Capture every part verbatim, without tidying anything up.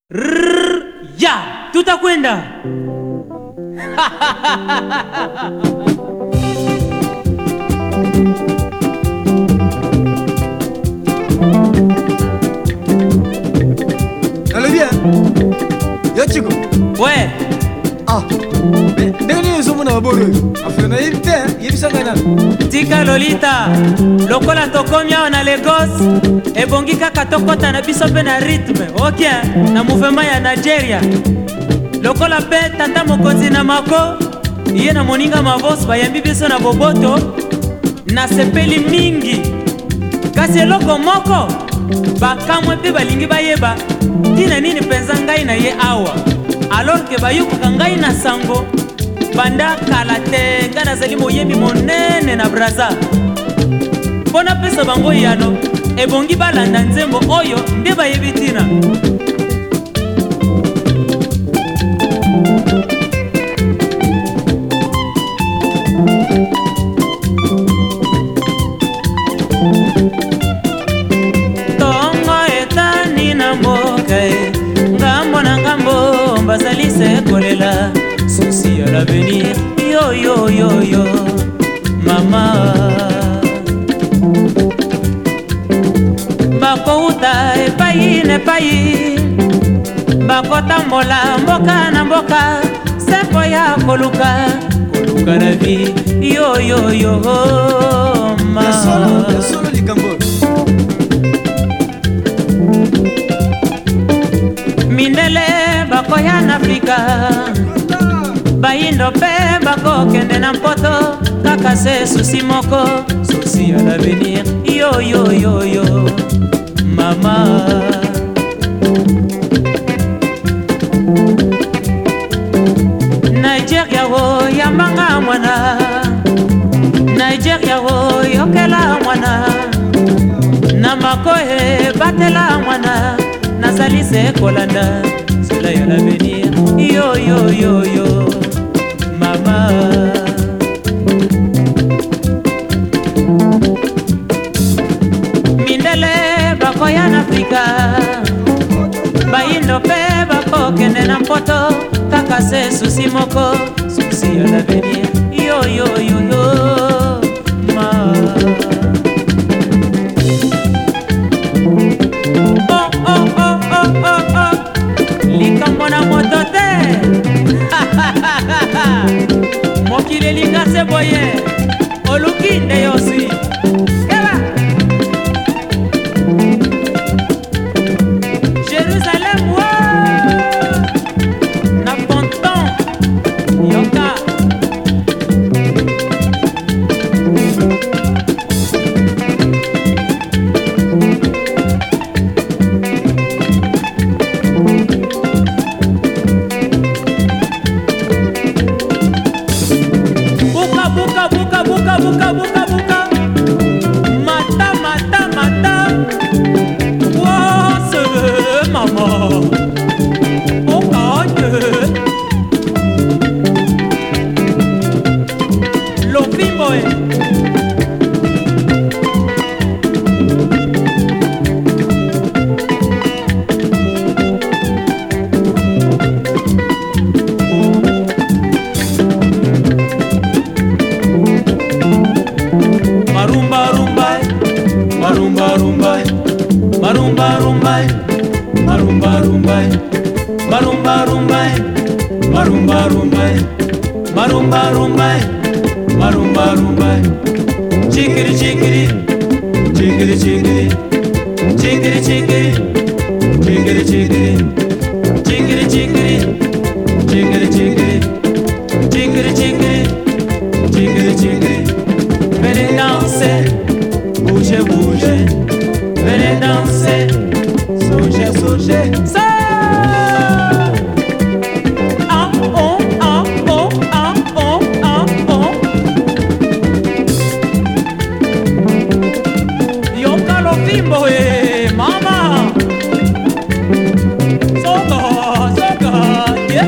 Rrrr, ya, tutakwenda. Allez bien. Ya chico. Ouais. Ah. Ndeni zo mona bolo. Afuna yite, yibisanga na. Tika Lolita, lokola tokomia na Lagos, ebongi kaka tokota na biso pe na rythme. OK, na mouvement ya Nigeria. Lokola pe tata mokonzi na mako, iye na moninga mavos bayambi biso na boboto, na sepeli mingi. Kasi eloko moko, bakamwe pe balingi bayeba, tina nini penza ngai na ye awa. Alors que bayuka ngai na sango, banda kala te nga nazali moyembi monene na braza. Mpona pesa bango yano, ebongi balanda nzembo oyo nde bayebi tina. Tongo etani na mboka e, ngambo na ngambo bazali se kolela. Souci à l'avenir, yo yo yo yo, mama. Bakouta epai ne pai, bakotambola mboka na mboka, sempo ya koluka, koluka na vie, yo yo yo, mama. Ya solo, ya solo likambo. Mindele bakoya na Afrika, bayindo pe bako kende na mpoto, kaka se souci moko, souci à l'avenir, yo yo yo yo, mama. Nigeria wo yambanga mwana, Nigeria wo yokela mwana, na makohe batela mwana, nazali se kolanda, cela ya l'avenir, yo yo yo yo, mama. Mindele bakoya na Afrika, bayindo pe bako kende na mpoto, kaka se souci moko, souci à l'avenir, yo yo yo yo, ma. Oh oh oh oh oh oh, likambo na moto te. Mokile linga se boye, oluki nde yosi. Eba Jérusalem wo, na ponton yoka. Buka buka buka buka buka buka buka, mata mata mata, wose mama, okanye, lofimbo e. Marumba rumba, marumba rumba, marumba rumba, marumba rumba, marumba rumba, marumba rumba, marumba rumba, marumba rumba, chikiri chikiri, chikiri chikiri, chikiri chikiri, chikiri chikiri, chikiri chikiri, chikiri chikiri, chikiri chikiri, chikiri chikiri. Venez danser, bougez, bougez. Venez danser, songez, songez. Ça! Ah, oh, ah, oh, ah, oh, ah, oh. Yoka lo fimbo, eh, mama. Soka, soka, yeah.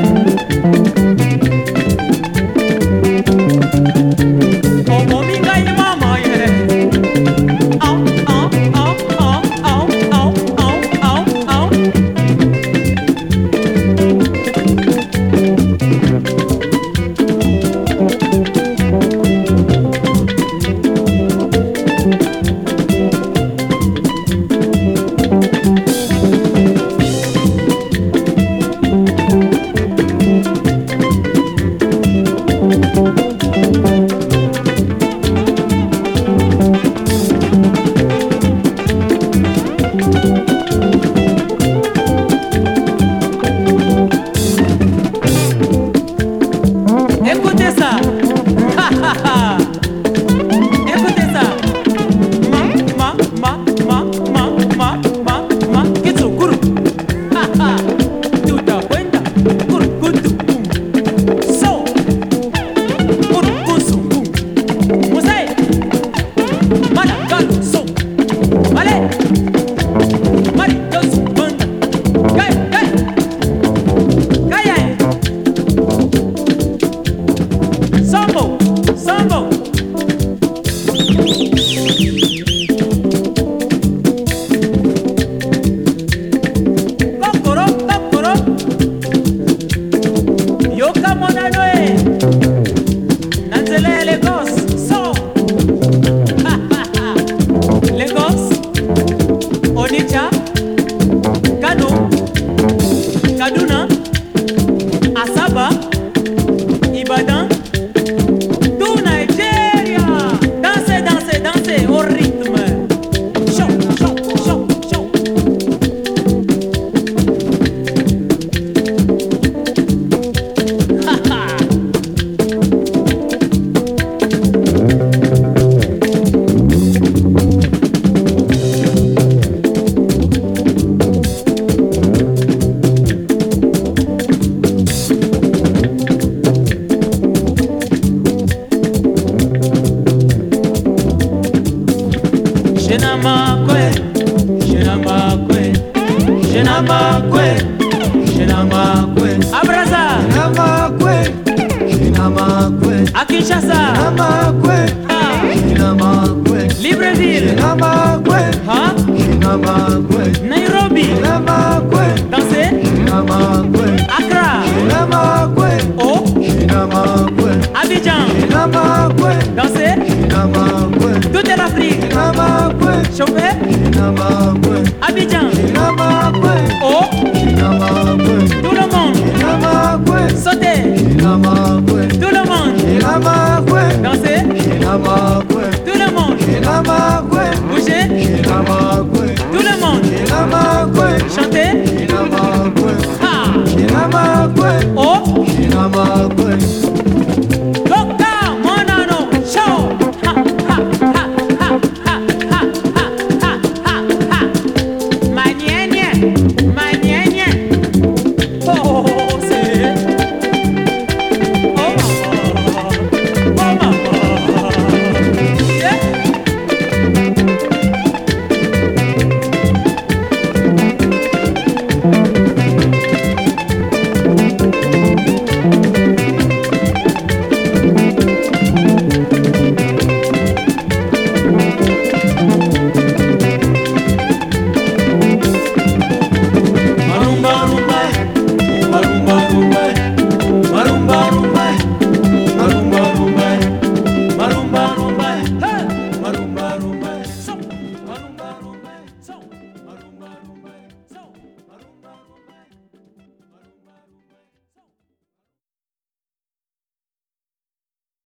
makwe, shina makwe, Abraza, shina makwe, shina makwe, à Kinshasa, shina makwe, ah, shina makwe, Libreville, shina makwe, hein? shina makwe, Nairobi, shina makwe.